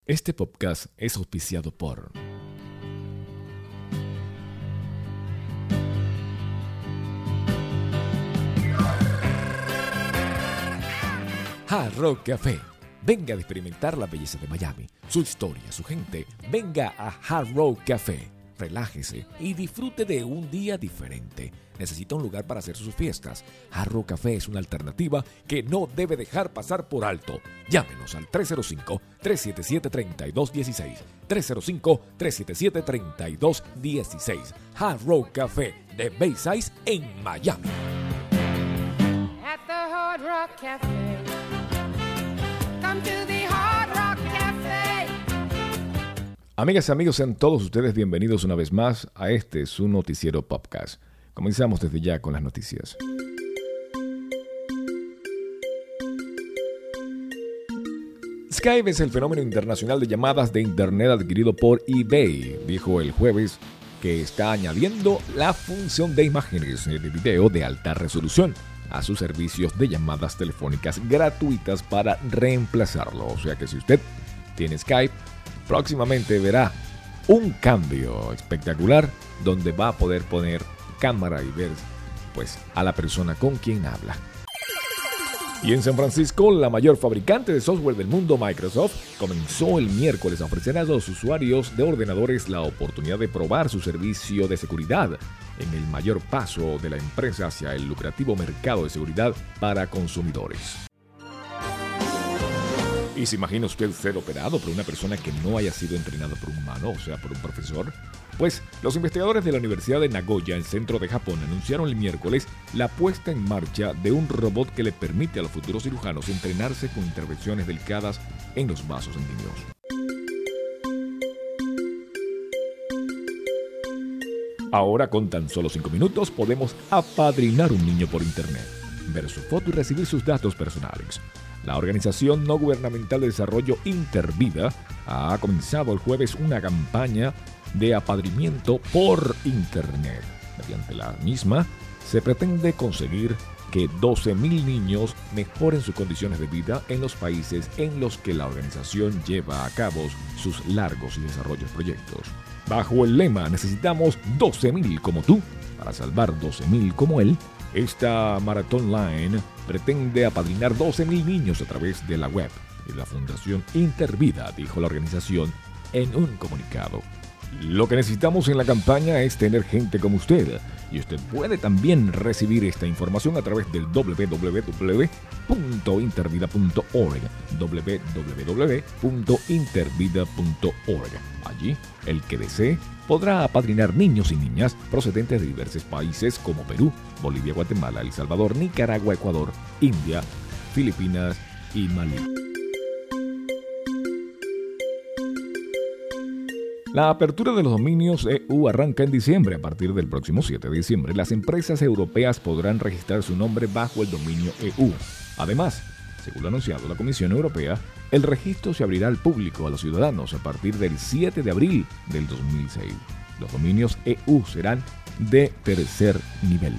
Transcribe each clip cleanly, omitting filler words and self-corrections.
Este podcast es auspiciado por Hard Rock Café. Venga a experimentar la belleza de Miami, su historia, su gente. Venga a Hard Rock Café. Relájese y disfrute de un día diferente. Necesita un lugar para hacer sus fiestas. Hard Rock Café es una alternativa que no debe dejar pasar por alto. Llámenos al 305-377-3216. 305-377-3216. Hard Rock Café de Bayside en Miami. At the Hard Rock Cafe. Come to the Hard Rock Cafe. Amigas y amigos, sean todos ustedes bienvenidos una vez más a su noticiero podcast. Comenzamos desde ya con las noticias. Skype es el fenómeno internacional de llamadas de Internet adquirido por eBay. Dijo el jueves que está añadiendo la función de imágenes de video de alta resolución a sus servicios de llamadas telefónicas gratuitas para reemplazarlo. O sea que si usted tiene Skype, próximamente verá un cambio espectacular donde va a poder poner cámara y ver a la persona con quien habla. Y en San Francisco, la mayor fabricante de software del mundo, Microsoft, comenzó el miércoles a ofrecer a los usuarios de ordenadores la oportunidad de probar su servicio de seguridad en el mayor paso de la empresa hacia el lucrativo mercado de seguridad para consumidores. ¿Y se imagina usted ser operado por una persona que no haya sido entrenada por un humano, o sea, por un profesor? Pues los investigadores de la Universidad de Nagoya, en centro de Japón, anunciaron el miércoles la puesta en marcha de un robot que le permite a los futuros cirujanos entrenarse con intervenciones delicadas en los vasos sanguíneos. Ahora, con tan solo 5 minutos, podemos apadrinar un niño por internet, ver su foto y recibir sus datos personales. La organización no gubernamental de desarrollo Intervida ha comenzado el jueves una campaña de apadrinamiento por internet. Mediante la misma, se pretende conseguir que 12,000 niños mejoren sus condiciones de vida en los países en los que la organización lleva a cabo sus largos y desarrollos proyectos. Bajo el lema "Necesitamos 12,000 como tú para salvar 12,000 como él", esta Maratón Line pretende apadrinar 12,000 niños a través de la web y la Fundación Intervida, dijo la organización en un comunicado. Lo que necesitamos en la campaña es tener gente como usted, y usted puede también recibir esta información a través del www.intervida.org, www.intervida.org. Allí, el que desee podrá apadrinar niños y niñas procedentes de diversos países como Perú, Bolivia, Guatemala, El Salvador, Nicaragua, Ecuador, India, Filipinas y Malí. La apertura de los dominios EU arranca en diciembre. A partir del próximo 7 de diciembre, las empresas europeas podrán registrar su nombre bajo el dominio EU. Además, según lo anunciado la Comisión Europea, el registro se abrirá al público, a los ciudadanos, a partir del 7 de abril del 2006. Los dominios EU serán de tercer nivel.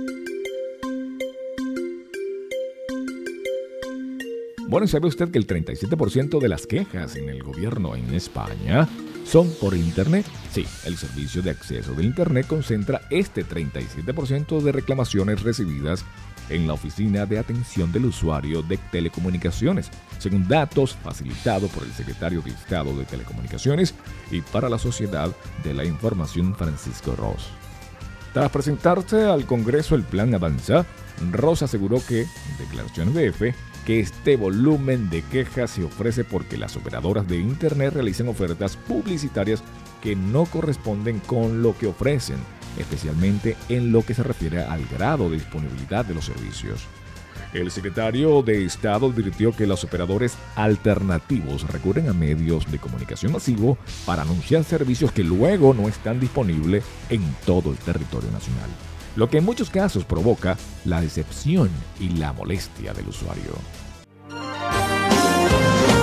Bueno, ¿sabe usted que el 37% de las quejas en el gobierno en España son por Internet? Sí, el servicio de acceso del Internet concentra este 37% de reclamaciones recibidas en la Oficina de Atención del Usuario de Telecomunicaciones, según datos facilitados por el secretario de Estado de Telecomunicaciones y para la Sociedad de la Información, Francisco Ros. Tras presentarse al Congreso el Plan Avanza, Ros aseguró que, en declaraciones de EFE, que este volumen de quejas se ofrece porque las operadoras de Internet realizan ofertas publicitarias que no corresponden con lo que ofrecen, especialmente en lo que se refiere al grado de disponibilidad de los servicios. El secretario de Estado advirtió que los operadores alternativos recurren a medios de comunicación masivo para anunciar servicios que luego no están disponibles en todo el territorio nacional, lo que en muchos casos provoca la decepción y la molestia del usuario.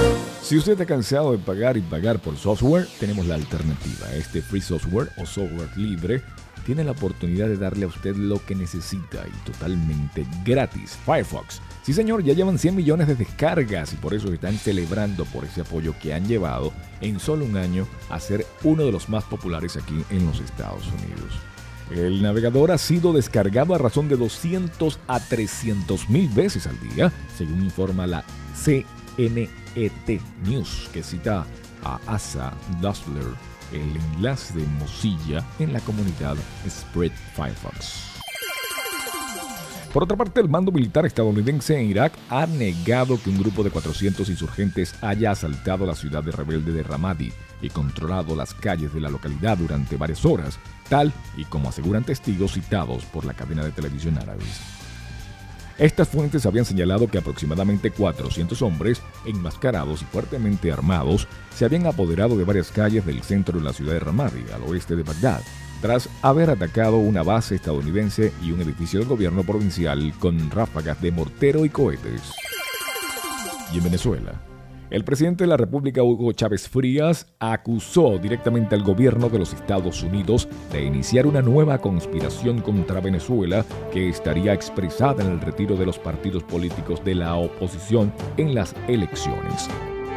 Si usted está cansado de pagar y pagar por software, tenemos la alternativa. Este free software o software libre tiene la oportunidad de darle a usted lo que necesita y totalmente gratis. Firefox. Sí, señor, ya llevan 100 millones de descargas y por eso están celebrando por ese apoyo que han llevado en solo un año a ser uno de los más populares aquí en los Estados Unidos. El navegador ha sido descargado a razón de 200 a 300 mil veces al día, según informa la CNET News, que cita a Asa Dassler, el enlace de Mozilla en la comunidad Spread Firefox. Por otra parte, el mando militar estadounidense en Irak ha negado que un grupo de 400 insurgentes haya asaltado la ciudad de rebelde de Ramadi y controlado las calles de la localidad durante varias horas, tal y como aseguran testigos citados por la cadena de televisión árabes. Estas fuentes habían señalado que aproximadamente 400 hombres, enmascarados y fuertemente armados, se habían apoderado de varias calles del centro de la ciudad de Ramadi, al oeste de Bagdad, tras haber atacado una base estadounidense y un edificio del gobierno provincial con ráfagas de mortero y cohetes. Y en Venezuela, el presidente de la República, Hugo Chávez Frías, acusó directamente al gobierno de los Estados Unidos de iniciar una nueva conspiración contra Venezuela que estaría expresada en el retiro de los partidos políticos de la oposición en las elecciones.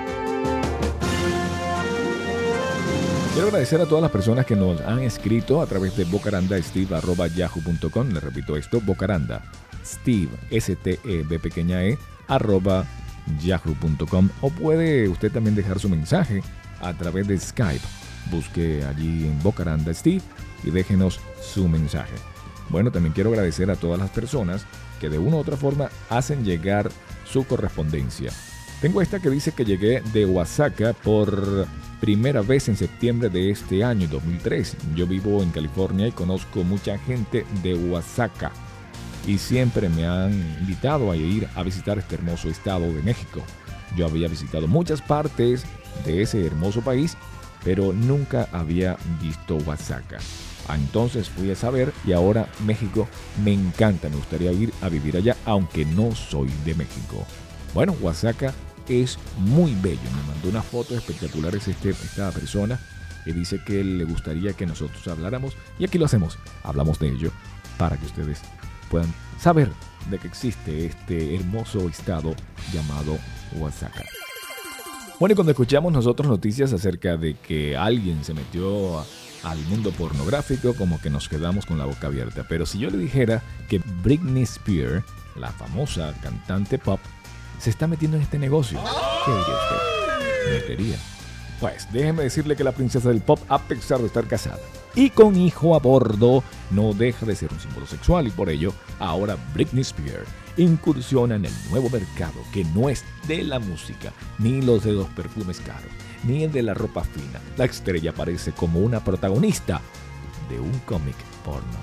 Quiero agradecer a todas las personas que nos han escrito a través de bocarandasteve@yahoo.com. Le repito esto, bocaranda, Steve, S-T-E-B pequeña E, @yahoo.com. O puede usted también dejar su mensaje a través de Skype. Busque allí en Bocaranda Steve y déjenos su mensaje. Bueno, también quiero agradecer a todas las personas que de una u otra forma hacen llegar su correspondencia. Tengo esta que dice que llegué de Oaxaca por primera vez en septiembre de este año 2003. Yo vivo en California y conozco mucha gente de Oaxaca y siempre me han invitado a ir a visitar este hermoso estado de México. Yo había visitado muchas partes de ese hermoso país, pero nunca había visto Oaxaca. Entonces fui a saber y ahora México me encanta, me gustaría ir a vivir allá, aunque no soy de México. Bueno, Oaxaca es muy bello. Me mandó una foto espectacular esta persona que dice que le gustaría que nosotros habláramos y aquí lo hacemos. Hablamos de ello para que ustedes puedan saber de que existe este hermoso estado llamado Oaxaca. Bueno, y cuando escuchamos nosotros noticias acerca de que alguien se metió al mundo pornográfico, como que nos quedamos con la boca abierta. Pero si yo le dijera que Britney Spears, la famosa cantante pop, se está metiendo en este negocio, ¿qué diría usted? ¿Me metería? Pues déjeme decirle que la princesa del pop, a pesar de estar casada y con hijo a bordo, no deja de ser un símbolo sexual y por ello, ahora Britney Spears incursiona en el nuevo mercado que no es de la música, ni los de los perfumes caros, ni el de la ropa fina. La estrella aparece como una protagonista de un cómic porno.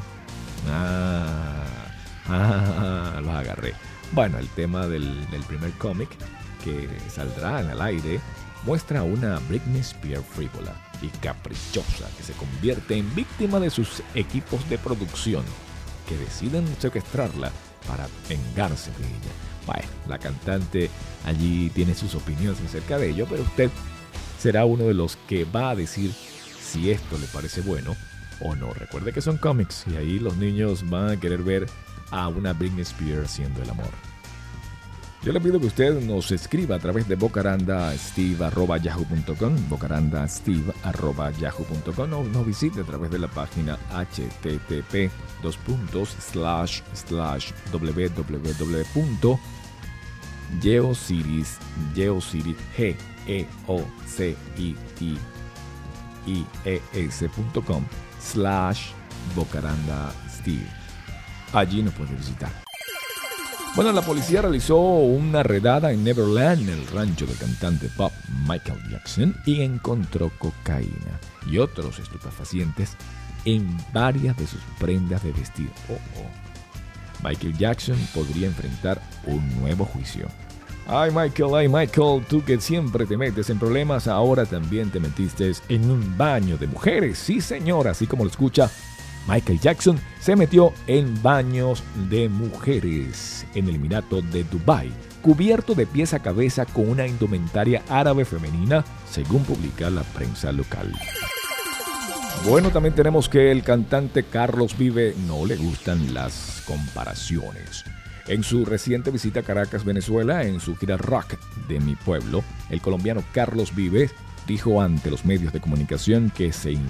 Los agarré. Bueno, el tema del primer cómic que saldrá al aire muestra a una Britney Spears frívola y caprichosa que se convierte en víctima de sus equipos de producción que deciden secuestrarla para vengarse de ella. Bueno, la cantante allí tiene sus opiniones acerca de ello, pero usted será uno de los que va a decir si esto le parece bueno o no. Recuerde que son cómics y ahí los niños van a querer ver a una Britney Spears haciendo el amor. Yo le pido que usted nos escriba a través de bocarandasteve@yahoo.com, bocarandasteve@yahoo.com, o nos visite a través de la página http://www.geocities.com/bocarandasteve. Allí nos puede visitar. Bueno, la policía realizó una redada en Neverland, el rancho del cantante pop Michael Jackson, y encontró cocaína y otros estupefacientes en varias de sus prendas de vestir. Michael Jackson podría enfrentar un nuevo juicio. Ay Michael, tú que siempre te metes en problemas, ahora también te metiste en un baño de mujeres. Sí, señor, así como lo escucha. Michael Jackson se metió en baños de mujeres en el Emirato de Dubái cubierto de pies a cabeza con una indumentaria árabe femenina, según publica la prensa local. Bueno, también tenemos que el cantante Carlos Vive no le gustan las comparaciones. En su reciente visita a Caracas, Venezuela, en su gira Rock de mi pueblo, el colombiano Carlos Vive dijo ante los medios de comunicación que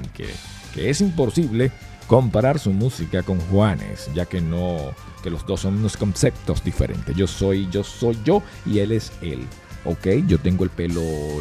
es imposible comparar su música con Juanes, ya que los dos son unos conceptos diferentes. Yo soy yo y él es él. Ok, yo tengo el pelo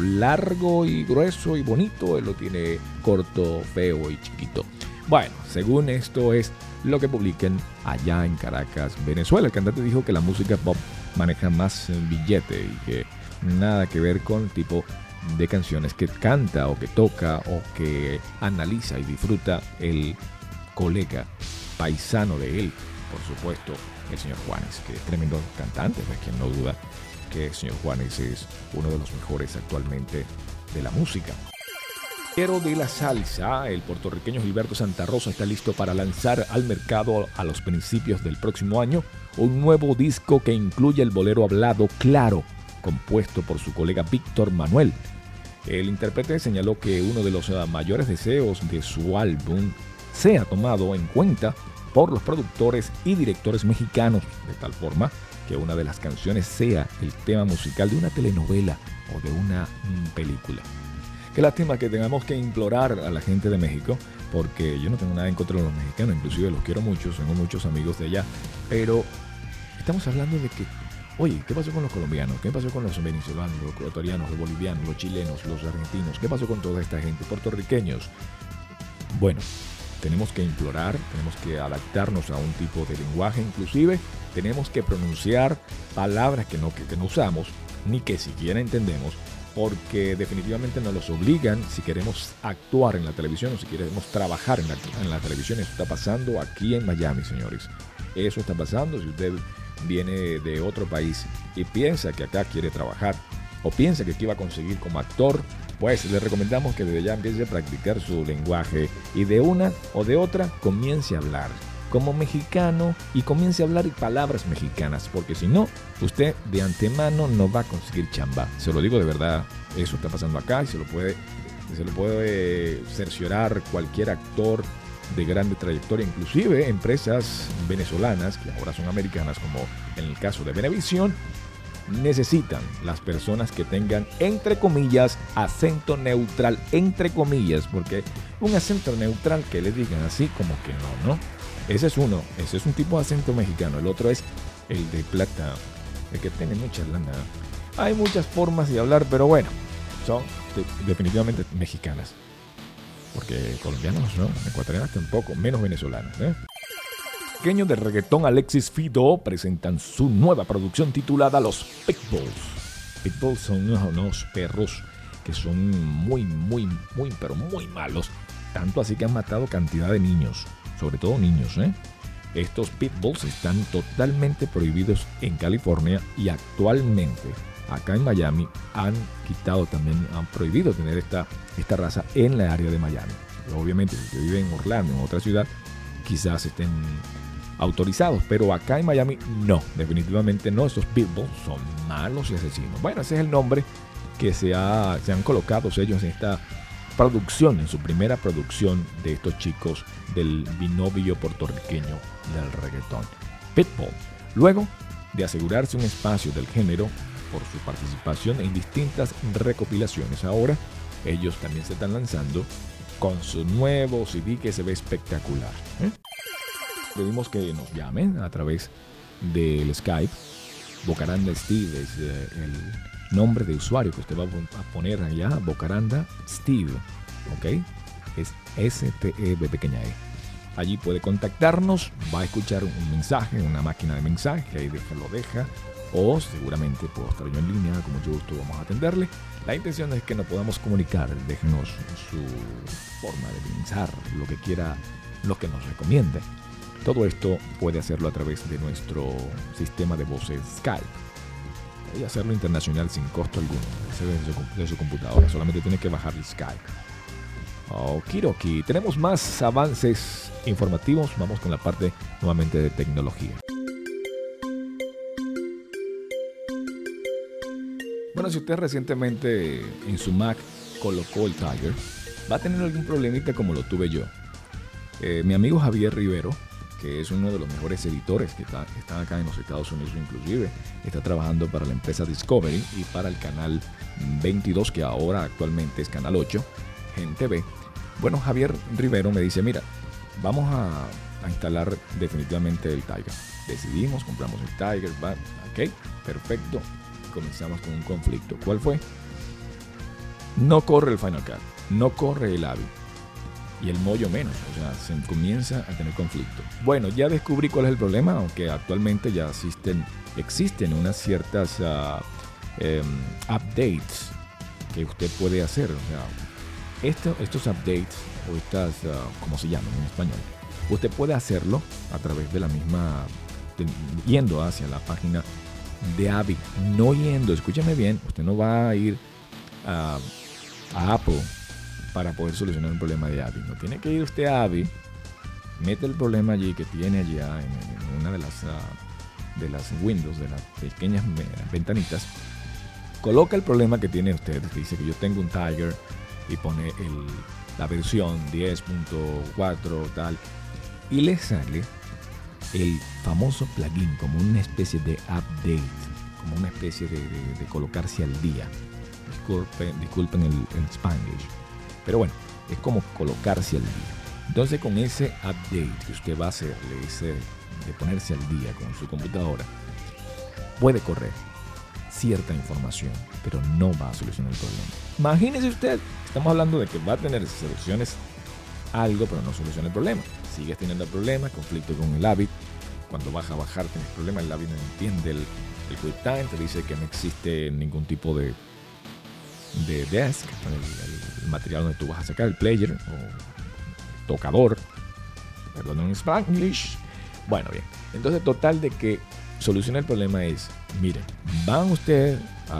largo y grueso y bonito, él lo tiene corto, feo y chiquito. Bueno, según esto es lo que publican allá en Caracas, Venezuela. El cantante dijo que la música pop maneja más billete y que nada que ver con el tipo de canciones que canta o que toca o que analiza y disfruta el colega paisano de él, por supuesto, el señor Juanes, que es tremendo cantante, pues quien no duda que el señor Juanes es uno de los mejores actualmente de la música. Pero de la salsa, el puertorriqueño Gilberto Santa Rosa está listo para lanzar al mercado a los principios del próximo año un nuevo disco que incluye el bolero hablado Claro, compuesto por su colega Víctor Manuel. El intérprete señaló que uno de los mayores deseos de su álbum sea tomado en cuenta por los productores y directores mexicanos, de tal forma que una de las canciones sea el tema musical de una telenovela o de una película. Qué lástima que tengamos que implorar a la gente de México, porque yo no tengo nada en contra de los mexicanos, inclusive los quiero mucho, tengo muchos amigos de allá, pero estamos hablando de que, oye, ¿qué pasó con los colombianos? ¿Qué pasó con los venezolanos, los ecuatorianos, los bolivianos, los chilenos, los argentinos? ¿Qué pasó con toda esta gente? Puertorriqueños. Bueno, tenemos que implorar, tenemos que adaptarnos a un tipo de lenguaje, inclusive tenemos que pronunciar palabras que no usamos, ni que siquiera entendemos, porque definitivamente nos los obligan si queremos actuar en la televisión o si queremos trabajar en la televisión. Eso está pasando aquí en Miami, señores. Eso está pasando si usted viene de otro país y piensa que acá quiere trabajar o piensa que aquí va a conseguir como actor, pues le recomendamos que desde ya empiece a practicar su lenguaje y de una o de otra comience a hablar como mexicano y comience a hablar palabras mexicanas, porque si no, usted de antemano no va a conseguir chamba. Se lo digo de verdad, eso está pasando acá y se lo puede cerciorar cualquier actor de grande trayectoria, inclusive empresas venezolanas que ahora son americanas, como en el caso de Venevisión, necesitan las personas que tengan, entre comillas, acento neutral, entre comillas, porque un acento neutral que le digan así como que no. Ese es un tipo de acento mexicano. El otro es el de plata, el que tiene mucha lana. Hay muchas formas de hablar, pero bueno, son definitivamente mexicanas. Porque colombianos no, ecuatorianos tampoco, menos venezolanos, Pequeños de reggaetón Alexis Fido presentan su nueva producción titulada Los Pitbulls. Pitbulls son unos perros que son muy, pero muy malos. Tanto así que han matado cantidad de niños. Sobre todo niños, Estos pitbulls están totalmente prohibidos en California y actualmente acá en Miami han prohibido tener esta raza en la área de Miami. Obviamente, si vive en Orlando, en otra ciudad, quizás estén autorizados, pero acá en Miami no, definitivamente no. Estos pitbulls son malos y asesinos. Bueno, ese es el nombre que se han colocado ellos en esta producción, en su primera producción de estos chicos del binomio puertorriqueño del reggaetón, Pitbull. Luego de asegurarse un espacio del género por su participación en distintas recopilaciones, ahora ellos también se están lanzando con su nuevo CD que se ve espectacular. Pedimos que nos llamen a través del Skype. Bocaranda Steve es el nombre de usuario que usted va a poner allá, Bocaranda Steve, ¿ok? Es S-T-E-B pequeña E. Allí puede contactarnos, va a escuchar un mensaje, una máquina de mensaje, ahí lo deja, o seguramente puedo estar yo en línea, con mucho gusto vamos a atenderle. La intención es que nos podamos comunicar, déjenos su forma de pensar, lo que quiera, lo que nos recomiende. Todo esto puede hacerlo a través de nuestro sistema de voces Skype. Y hacerlo internacional sin costo alguno. De su computadora. Solamente tiene que bajar el Skype. Okidoki. Tenemos más avances informativos. Vamos con la parte nuevamente de tecnología. Bueno, si usted recientemente en su Mac colocó el Tiger, va a tener algún problemita como lo tuve yo. Mi amigo Javier Rivero, que es uno de los mejores editores que están acá en los Estados Unidos, inclusive está trabajando para la empresa Discovery y para el canal 22, que ahora actualmente es canal 8, Gen TV. Bueno, Javier Rivero me dice, mira, vamos a instalar definitivamente el Tiger. Decidimos, compramos el Tiger, ok, perfecto. Comenzamos con un conflicto. ¿Cuál fue? No corre el Final Cut, no corre el AVI. Y el Mojo menos, o sea, se comienza a tener conflicto. Bueno, ya descubrí cuál es el problema, aunque actualmente ya existen unas ciertas updates que usted puede hacer. O sea, estos updates, o estas, ¿cómo se llaman en español? Usted puede hacerlo a través de la misma, yendo hacia la página de AVI, no yendo, escúchame bien, usted no va a ir a Apple para poder solucionar un problema de AVI. No tiene que ir usted a AVI, mete el problema allí que tiene allá en una de las windows, de las pequeñas ventanitas, coloca el problema que tiene usted, dice que yo tengo un Tiger y pone la versión 10.4 tal, y le sale el famoso plugin como una especie de update, como una especie de colocarse al día. Disculpen el Spanglish, pero bueno, es como colocarse al día. Entonces, con ese update que usted va a hacer, de ponerse al día con su computadora, puede correr cierta información, pero no va a solucionar el problema. Imagínese usted, estamos hablando de que va a tener soluciones algo, pero no soluciona el problema. Sigues teniendo el problema, conflicto con el AVI. Cuando vas a bajar tienes problema, el AVI no entiende el QuickTime, te dice que no existe ningún tipo de desk, el material donde tú vas a sacar el player o tocador, perdón en Spanglish. Bueno, bien, entonces total de que soluciona el problema es, mire, van usted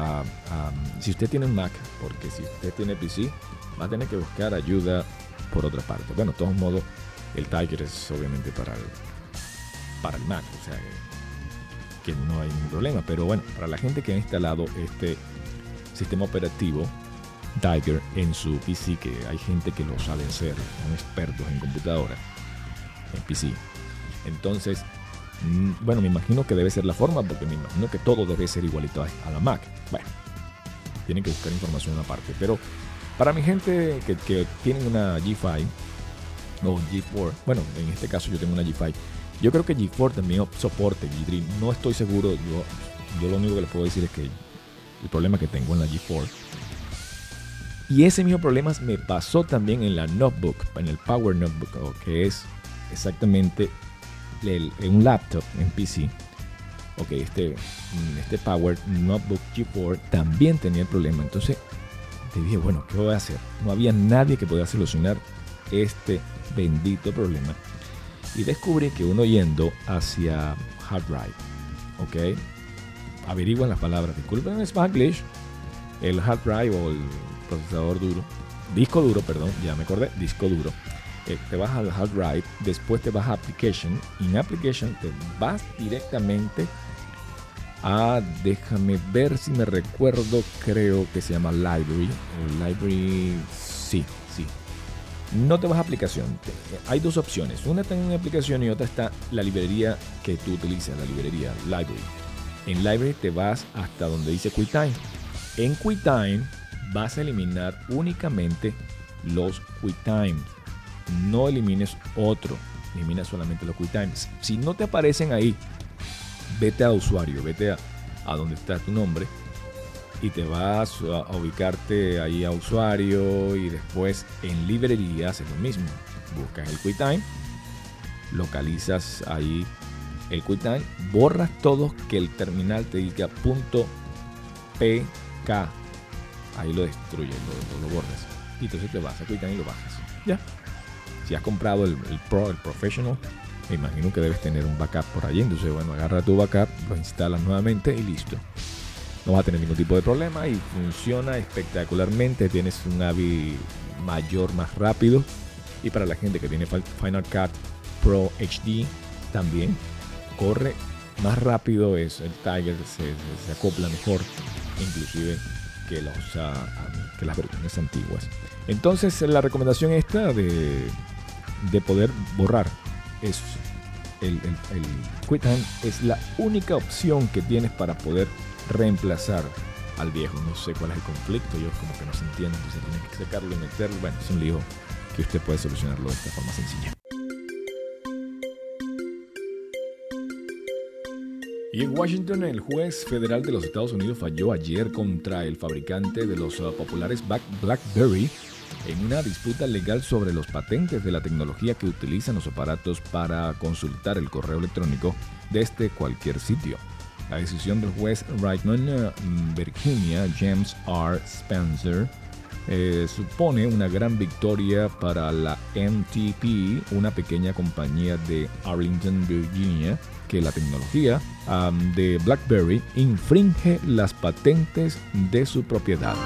si usted tiene un Mac, porque si usted tiene PC, va a tener que buscar ayuda por otra parte. Bueno, de todos modos, el Tiger es obviamente para el Mac, o sea que no hay ningún problema, pero bueno, para la gente que ha instalado este sistema operativo Tiger en su PC, que hay gente que lo sabe hacer, son expertos en computadora, en PC. Entonces, bueno, me imagino que debe ser la forma, porque me imagino que todo debe ser igualito a la Mac. Bueno, tienen que buscar información aparte, pero para mi gente que tienen una G5 o G4, bueno, en este caso yo tengo una G5, yo creo que G4 también soporte G3, no estoy seguro, yo lo único que les puedo decir es que el problema que tengo en la G4, y ese mismo problema me pasó también en la notebook, en el Power Notebook, que es exactamente un laptop en PC. Ok, este Power Notebook G4 también tenía el problema. Entonces te dije, bueno, ¿qué voy a hacer? No había nadie que pudiera solucionar este bendito problema. Y descubrí que uno yendo hacia hard drive, ok, averiguan las palabras, disculpen en Spanglish, el hard drive o el procesador duro, disco duro, perdón, ya me acordé, disco duro. Te vas al hard drive, después te vas a application, y en application te vas directamente a, déjame ver si me recuerdo, creo que se llama library, sí. No te vas a aplicación, hay dos opciones, una está en una aplicación y otra está la librería que tú utilizas, la librería library. En library te vas hasta donde dice QuickTime. En QuickTime vas a eliminar únicamente los QuickTime. No elimines otro, elimina solamente los QuickTime. Si no te aparecen ahí, vete a usuario, vete a donde está tu nombre y te vas a ubicarte ahí a usuario, y después en librería haces lo mismo. Buscas el QuickTime, localizas ahí el QuickTime, borras todo, que el terminal te diga .pk, ahí lo destruyes, lo borras, y entonces te vas a QuickTime y lo bajas. Ya. Si has comprado el Pro, el Professional, me imagino que debes tener un backup por allí. Entonces, bueno, agarra tu backup, lo instalas nuevamente y listo. No vas a tener ningún tipo de problema y funciona espectacularmente. Tienes un AVI mayor, más rápido. Y para la gente que tiene Final Cut Pro HD, también corre más rápido. El Tiger se acopla mejor, inclusive que las versiones antiguas. Entonces la recomendación esta de poder borrar es el QuickTime es la única opción que tienes para poder reemplazar al viejo. No sé cuál es el conflicto, yo como que no se entiende, entonces tienes que sacarlo y meterlo. Bueno, es un lío que usted puede solucionarlo de esta forma sencilla. Y en Washington, el juez federal de los Estados Unidos falló ayer contra el fabricante de los populares BlackBerry en una disputa legal sobre los patentes de la tecnología que utilizan los aparatos para consultar el correo electrónico desde cualquier sitio. La decisión del juez Redmond, Virginia James R. Spencer supone una gran victoria para la NTP, una pequeña compañía de Arlington, Virginia, que la tecnología de BlackBerry infringe las patentes de su propiedad.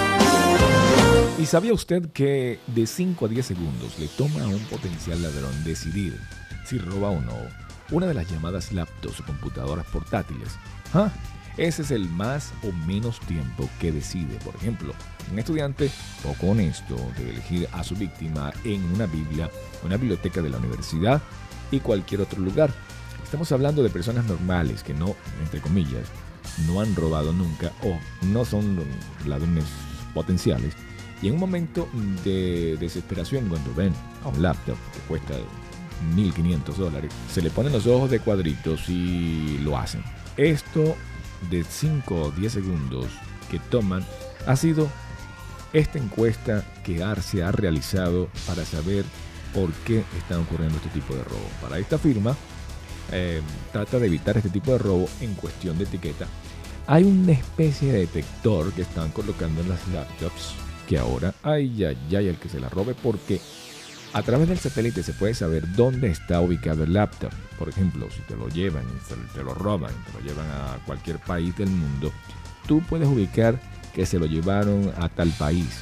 ¿Y sabía usted que de 5 a 10 segundos le toma a un potencial ladrón decidir si roba o no una de las llamadas laptops o computadoras portátiles? Ese es el más o menos tiempo que decide, por ejemplo, un estudiante poco honesto de elegir a su víctima en una biblioteca de la universidad y cualquier otro lugar. Estamos hablando de personas normales que no, entre comillas, no han robado nunca o no son ladrones potenciales. Y en un momento de desesperación, cuando ven a un laptop que cuesta $1,500, se le ponen los ojos de cuadritos y lo hacen. Esto de 5 o 10 segundos que toman ha sido esta encuesta que se ha realizado para saber por qué están ocurriendo este tipo de robo. Para esta firma, trata de evitar este tipo de robo en cuestión de etiqueta. Hay una especie de detector que están colocando en las laptops que ahora hay el que se la robe, porque a través del satélite se puede saber dónde está ubicado el laptop. Por ejemplo, si te lo llevan y te lo roban, te lo llevan a cualquier país del mundo, tú puedes ubicar que se lo llevaron a tal país,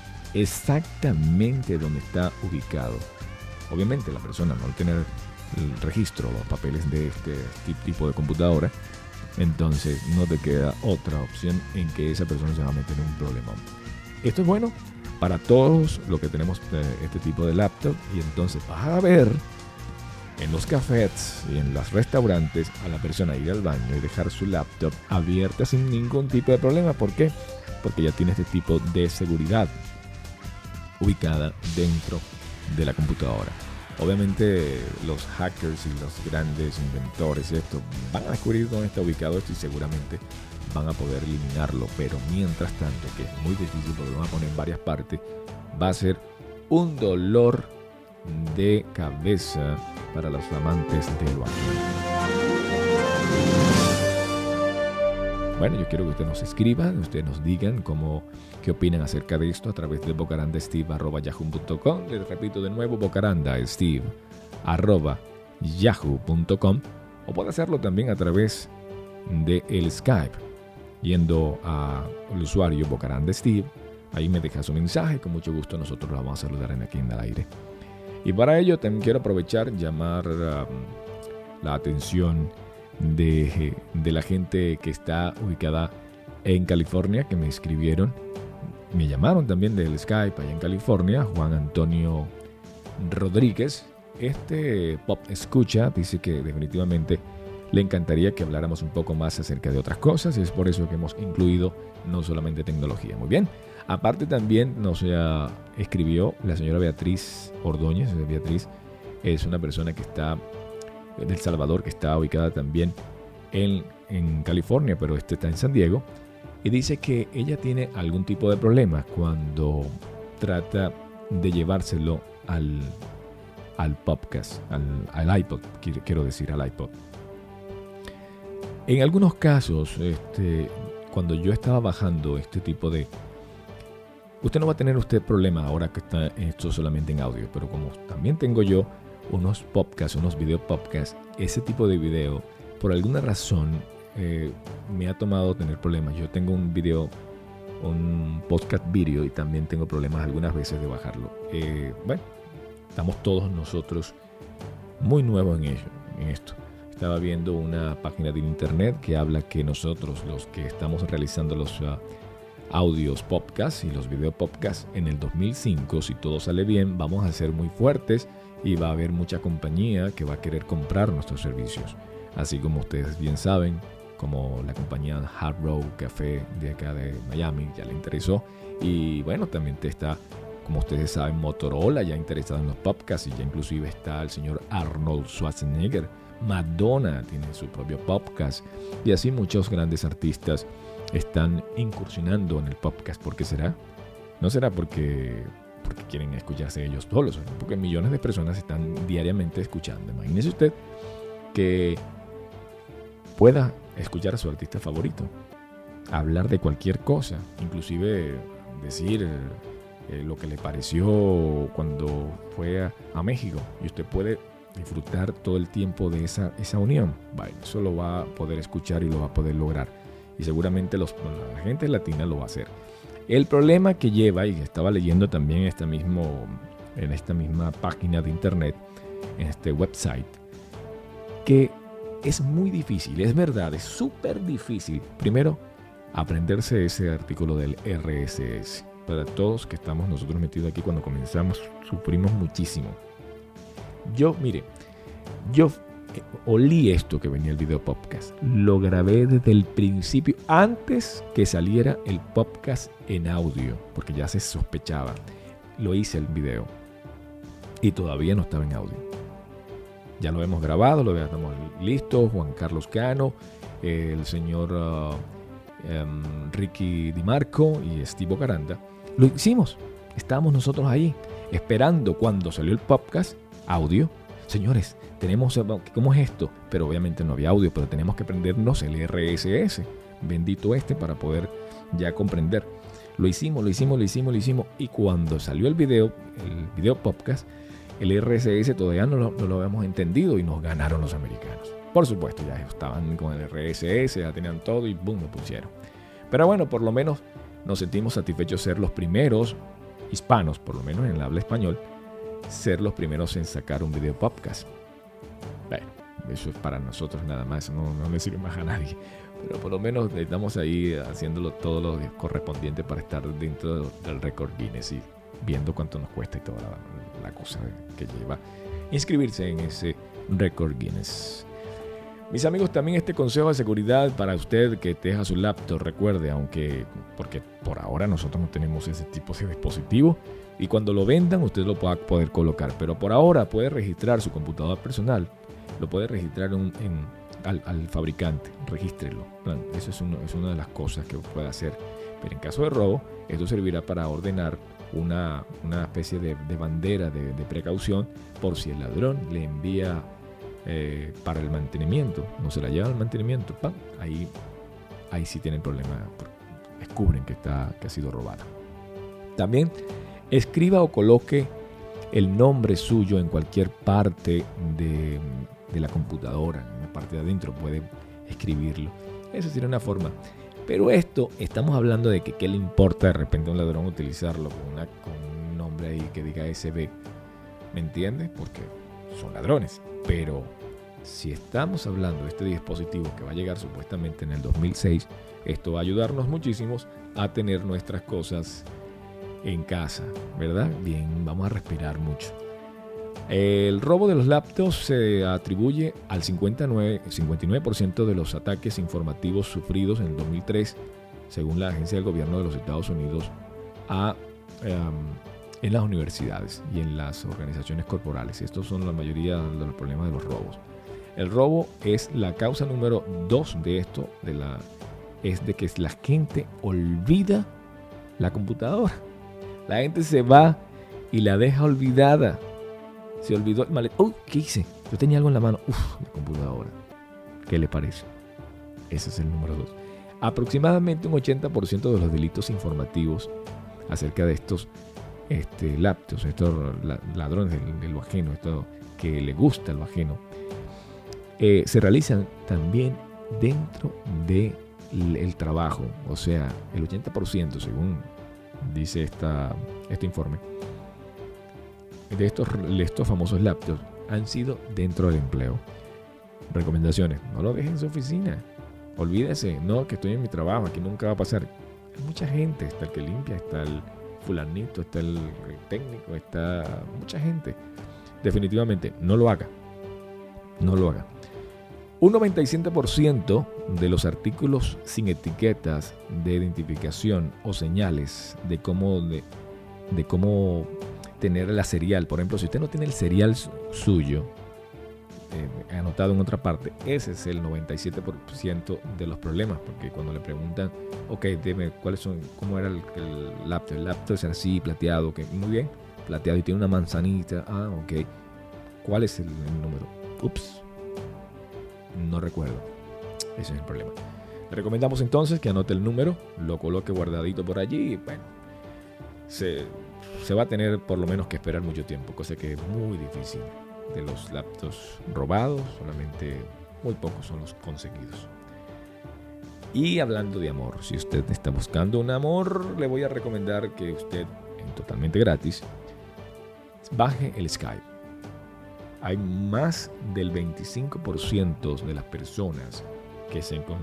exactamente donde está ubicado. Obviamente la persona no al tener el registro, los papeles de este tipo de computadora, entonces no te queda otra opción en que esa persona se va a meter en un problema. Esto es bueno para todos los que tenemos este tipo de laptop, y entonces vas a ver en los cafés y en los restaurantes a la persona ir al baño y dejar su laptop abierta sin ningún tipo de problema. ¿Por qué? Porque ya tiene este tipo de seguridad ubicada dentro de la computadora. Obviamente los hackers y los grandes inventores van a descubrir dónde está ubicado esto y seguramente van a poder eliminarlo, pero mientras tanto, que es muy difícil porque lo van a poner en varias partes, va a ser un dolor de cabeza para los amantes de lo ajeno. Bueno, yo quiero que usted nos escriba, ustedes nos digan qué opinan acerca de esto a través de bocarandasteve@yahoo.com. Les repito de nuevo, bocarandasteve@yahoo.com, o puede hacerlo también a través de el Skype, yendo al usuario bocarandasteve. Ahí me deja su mensaje, con mucho gusto nosotros lo vamos a saludar aquí en el aire. Y para ello también quiero aprovechar, llamar la atención de la gente que está ubicada en California, que me escribieron, me llamaron también del Skype allá en California. Juan Antonio Rodríguez, pop escucha, dice que definitivamente le encantaría que habláramos un poco más acerca de otras cosas, y es por eso que hemos incluido no solamente tecnología. Muy bien. Aparte también nos escribió la señora Beatriz Ordóñez. Beatriz es una persona que está de El Salvador, que está ubicada también en California, pero está en San Diego, y dice que ella tiene algún tipo de problema cuando trata de llevárselo al podcast, al iPod, quiero decir, al iPod. En algunos casos, cuando yo estaba bajando este tipo de... Usted no va a tener problema ahora que está esto solamente en audio, pero como también tengo yo unos podcasts, unos video podcasts, ese tipo de video, por alguna razón, me ha tomado tener problemas. Yo tengo un podcast video, y también tengo problemas algunas veces de bajarlo. Bueno, estamos todos nosotros muy nuevos en esto. Estaba viendo una página de internet que habla que nosotros, los que estamos realizando audios podcast y los video podcast en el 2005, si todo sale bien, vamos a ser muy fuertes y va a haber mucha compañía que va a querer comprar nuestros servicios. Así como ustedes bien saben, como la compañía Hard Rock Café de acá de Miami ya le interesó. Y bueno, también está, como ustedes saben, Motorola ya interesado en los podcasts, y ya inclusive está el señor Arnold Schwarzenegger. Madonna tiene su propio podcast, y así muchos grandes artistas están incursionando en el podcast. ¿Por qué será? No será porque quieren escucharse ellos solos, porque millones de personas están diariamente escuchando. Imagínese usted que pueda escuchar a su artista favorito, hablar de cualquier cosa, inclusive decir lo que le pareció cuando fue a México, y usted puede disfrutar todo el tiempo de esa unión. Bueno, eso lo va a poder escuchar y lo va a poder lograr, y seguramente la gente latina lo va a hacer. El problema que lleva, y estaba leyendo también en esta misma página de internet, en este website, que es muy difícil, es verdad, es súper difícil. Primero, aprenderse ese artículo del RSS. Para todos que estamos nosotros metidos aquí, cuando comenzamos, sufrimos muchísimo. Yo olí esto que venía el video podcast. Lo grabé desde el principio, antes que saliera el podcast en audio, porque ya se sospechaba. Lo hice el video y todavía no estaba en audio. Ya lo hemos grabado, lo estamos listos. Juan Carlos Cano, el señor Ricky Di Marco y Steve Caranda. Lo hicimos. Estábamos nosotros ahí esperando cuando salió el podcast audio. Señores, ¿cómo es esto? Pero obviamente no había audio, pero tenemos que aprendernos el RSS. Bendito para poder ya comprender. Lo hicimos. Y cuando salió el video podcast, el RSS todavía no lo habíamos entendido y nos ganaron los americanos. Por supuesto, ya estaban con el RSS, ya tenían todo y boom, lo pusieron. Pero bueno, por lo menos nos sentimos satisfechos ser los primeros hispanos, por lo menos en el habla español, ser los primeros en sacar un video podcast. Bueno, eso es para nosotros nada más, no le sirve más a nadie. Pero por lo menos estamos ahí haciéndolo todo lo correspondiente para estar dentro del récord Guinness y viendo cuánto nos cuesta y toda la cosa que lleva inscribirse en ese récord Guinness. Mis amigos, también este consejo de seguridad para usted que deja su laptop. Recuerde, porque por ahora nosotros no tenemos ese tipo de dispositivo, y cuando lo vendan usted lo va a poder colocar, pero por ahora puede registrar su computadora personal, lo puede registrar al fabricante, regístrelo. Eso es una de las cosas que puede hacer. Pero en caso de robo, esto servirá para ordenar una especie de bandera de precaución por si el ladrón le envía para el mantenimiento, no se la lleva al mantenimiento, ¡pam! Ahí sí tienen problema, descubren que ha sido robada. También escriba o coloque el nombre suyo en cualquier parte de la computadora, en la parte de adentro puede escribirlo. Esa sería una forma. Pero esto, estamos hablando de que qué le importa de repente a un ladrón utilizarlo con un nombre ahí que diga SB. ¿Me entiendes? Porque son ladrones. Pero si estamos hablando de este dispositivo que va a llegar supuestamente en el 2006, esto va a ayudarnos muchísimo a tener nuestras cosas en casa, ¿verdad? Bien, vamos a respirar mucho. El robo de los laptops se atribuye al 59% de los ataques informativos sufridos en el 2003, según la Agencia del Gobierno de los Estados Unidos, en las universidades y en las organizaciones corporales. Estos son la mayoría de los problemas de los robos. El robo es la causa número 2 de esto, es de que la gente olvida la computadora. La gente se va y la deja olvidada. Se olvidó el maletero. ¿Qué hice? Yo tenía algo en la mano. La computadora. ¿Qué le parece? Ese es el número 2. Aproximadamente un 80% de los delitos informativos acerca de estos laptops, estos ladrones de lo ajeno, esto que le gusta lo ajeno, se realizan también dentro del trabajo. O sea, el 80%, según dice este informe, de estos famosos laptops han sido dentro del empleo. Recomendaciones: no lo dejen en su oficina. Olvídese, no, que estoy en mi trabajo, aquí nunca va a pasar. mucha gente, está el que limpia, está el fulanito, está el técnico, está mucha gente. Definitivamente, no lo haga. No lo haga. Un 97% de los artículos sin etiquetas de identificación o señales de cómo tener la serial. Por ejemplo, si usted no tiene el serial suyo anotado en otra parte, ese es el 97% de los problemas, porque cuando le preguntan, ok, dime cuáles son, cómo era el laptop. El laptop es así, plateado, ok, muy bien, plateado y tiene una manzanita, ok, ¿cuál es el número? Ups, no recuerdo. Ese es el problema. Le recomendamos entonces que anote el número, lo coloque guardadito por allí y bueno, se va a tener por lo menos que esperar mucho tiempo, cosa que es muy difícil. De los laptops robados, solamente muy pocos son los conseguidos. Y hablando de amor, si usted está buscando un amor, le voy a recomendar que usted, totalmente gratis, baje el Skype. Hay más del 25% de las personas que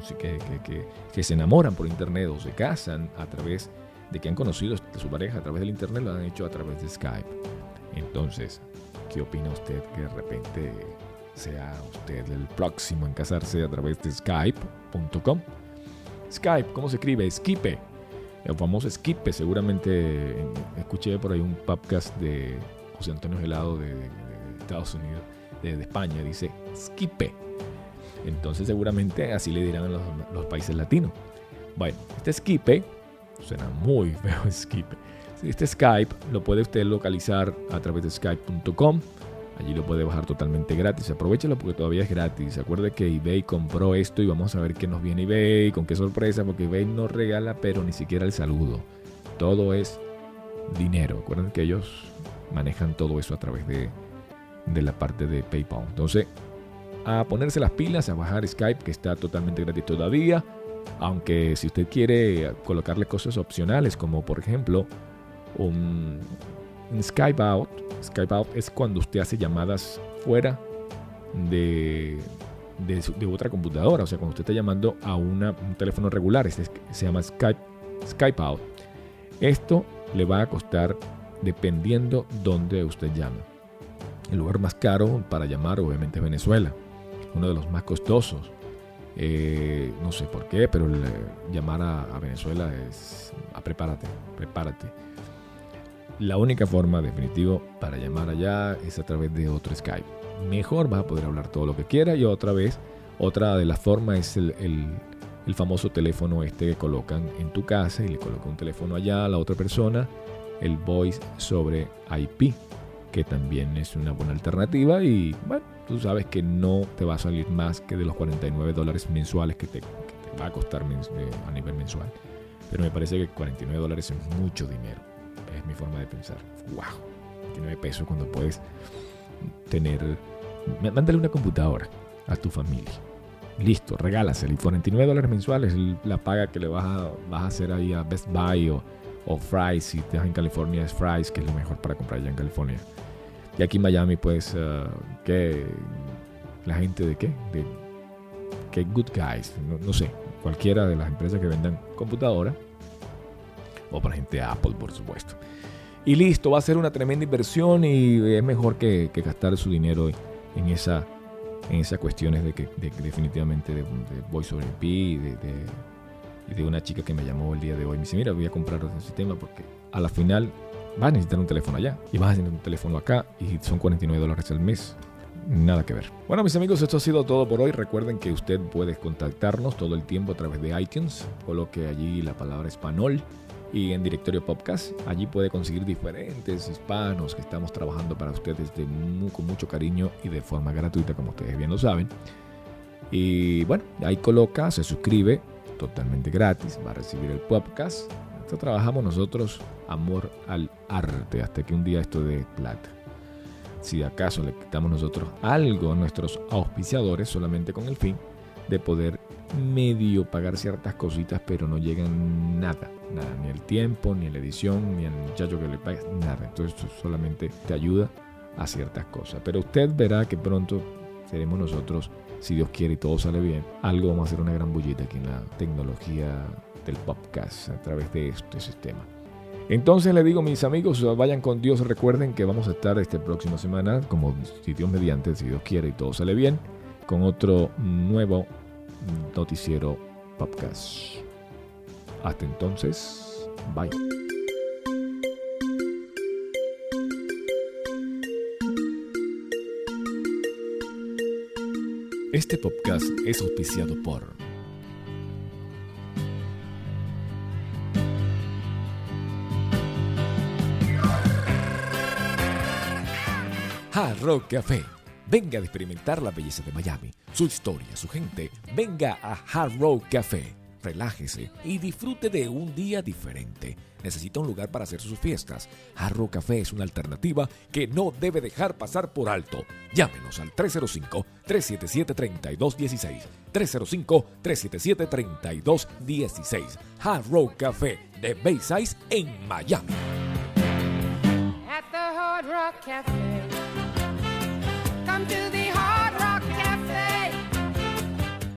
se enamoran por internet o se casan a través de que han conocido a su pareja a través del internet, lo han hecho a través de Skype. Entonces, ¿qué opina usted que de repente sea usted el próximo en casarse a través de Skype.com? Skype, ¿cómo se escribe? Skype. El famoso Skype. Seguramente escuché por ahí un podcast de José Antonio Gelado de Estados Unidos, de España. Dice Skype. Entonces seguramente así le dirán en los países latinos. Bueno, este Skype, suena muy feo Skype. Este Skype lo puede usted localizar a través de Skype.com. Allí lo puede bajar totalmente gratis. Aprovechalo porque todavía es gratis. Acuerde que eBay compró esto y vamos a ver qué nos viene eBay, con qué sorpresa, porque eBay no regala, pero ni siquiera el saludo. Todo es dinero. Acuerden que ellos manejan todo eso a través de la parte de PayPal. Entonces, a ponerse las pilas, a bajar Skype, que está totalmente gratis todavía. Aunque si usted quiere colocarle cosas opcionales, como por ejemplo un Skype Out. Skype Out es cuando usted hace llamadas fuera de otra computadora. O sea, cuando usted está llamando a un teléfono regular, se llama Skype Out. Esto le va a costar dependiendo dónde usted llame. El lugar más caro para llamar obviamente es Venezuela. Uno de los más costosos. No sé por qué, pero llamar a Venezuela es prepárate. La única forma definitiva para llamar allá es a través de otro Skype. Mejor vas a poder hablar todo lo que quieras. Y otra de las formas es el famoso teléfono que colocan en tu casa y le colocan un teléfono allá a la otra persona, el voice sobre IP, que también es una buena alternativa y bueno, tú sabes que no te va a salir más que de los $49 mensuales que te va a costar a nivel mensual. Pero me parece que $49 es mucho dinero. Es mi forma de pensar. ¡Wow! 29 pesos cuando puedes tener... Mándale una computadora a tu familia. Listo, regálasela. Y $49 mensuales la paga que le vas a hacer ahí a Best Buy o Fry's. Si estás en California es Fry's, que es lo mejor para comprar allá en California. Y aquí en Miami, pues, ¿qué? ¿La gente de qué? ¿Qué Good Guys? No sé. Cualquiera de las empresas que vendan computadora. O para gente de Apple, por supuesto. Y listo, va a ser una tremenda inversión y es mejor que gastar su dinero en esas cuestiones de definitivamente de Voice over IP y de una chica que me llamó el día de hoy. Me dice, mira, voy a comprar ese sistema porque a la final vas a necesitar un teléfono allá y vas a necesitar un teléfono acá y son $49 al mes. Nada que ver. Bueno, mis amigos, esto ha sido todo por hoy. Recuerden que usted puede contactarnos todo el tiempo a través de iTunes. Coloque allí la palabra español y en directorio podcast. Allí puede conseguir diferentes hispanos que estamos trabajando para ustedes con mucho cariño y de forma gratuita, como ustedes bien lo saben. Y bueno, ahí coloca, se suscribe totalmente gratis, va a recibir el podcast. Esto trabajamos nosotros, amor al arte, hasta que un día esto dé plata. Si acaso le quitamos nosotros algo a nuestros auspiciadores, solamente con el fin de poder medio pagar ciertas cositas, pero no llegan nada, ni el tiempo, ni la edición, ni el muchacho que le pague, nada. Entonces esto solamente te ayuda a ciertas cosas. Pero usted verá que pronto seremos nosotros, si Dios quiere y todo sale bien, vamos a hacer una gran bullita aquí en la tecnología del podcast a través de este sistema. Entonces le digo, mis amigos, vayan con Dios. Recuerden que vamos a estar próxima semana, como si Dios mediante, si Dios quiere y todo sale bien, con otro nuevo noticiero podcast. Hasta entonces, bye. Este podcast es auspiciado por Hard Rock Café. Venga a experimentar la belleza de Miami, su historia, su gente. Venga a Hard Rock Café. Relájese y disfrute de un día diferente. Necesita un lugar para hacer sus fiestas. Hard Rock Café es una alternativa que no debe dejar pasar por alto. Llámenos al 305-377-3216. 305-377-3216. Hard Rock Café de Bayside en Miami. At the Hard Rock Cafe. Come to